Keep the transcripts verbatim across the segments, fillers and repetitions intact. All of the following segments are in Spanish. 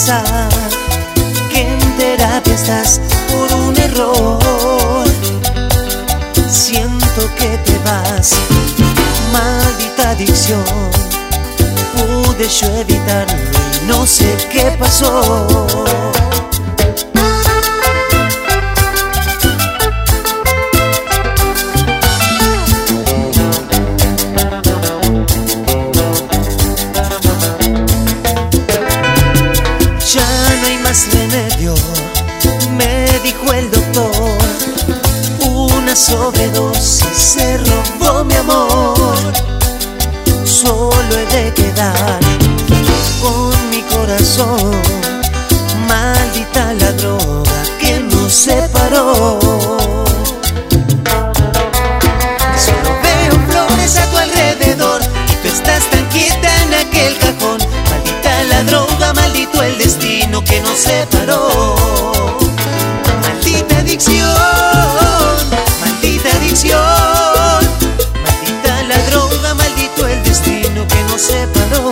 pensar que en terapia estás por un error. Siento que te vas, maldita adicción. Pude yo evitarlo y no sé qué pasó. Remedio, me dijo el doctor, una sobredosis se robó mi amor. Solo he de quedar con mi corazón, maldita la droga que nos separó. Solo veo flores a tu alrededor y tú estás tan quieta en aquel cajón. Maldita la droga, maldito el destino que nos separó. Maldita adicción, maldita adicción, maldita la droga, maldito el destino que nos separó.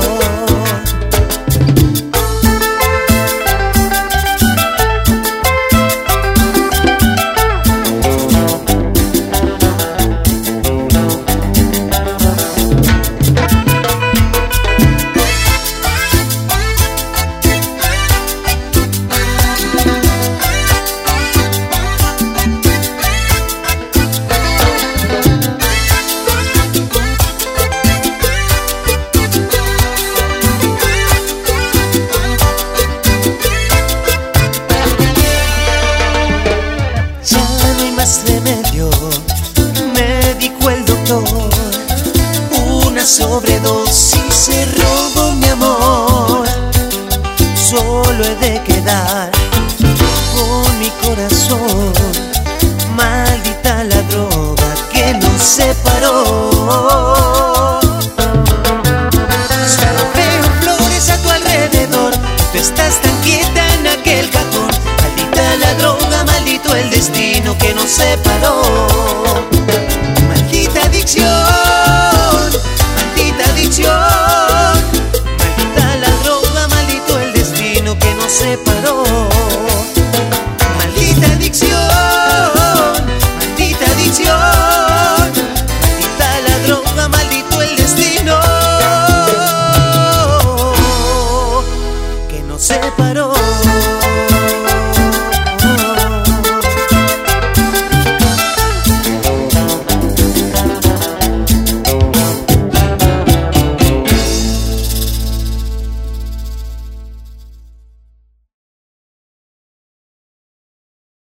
Remedio, me dijo el doctor, una sobredosis se robó mi amor. Solo he de quedar con mi corazón, maldita la droga que nos separó. Solo veo flores a tu alrededor, tú estás tan quieta en aquel cajón. Maldita la droga, maldito el destino que nos separó.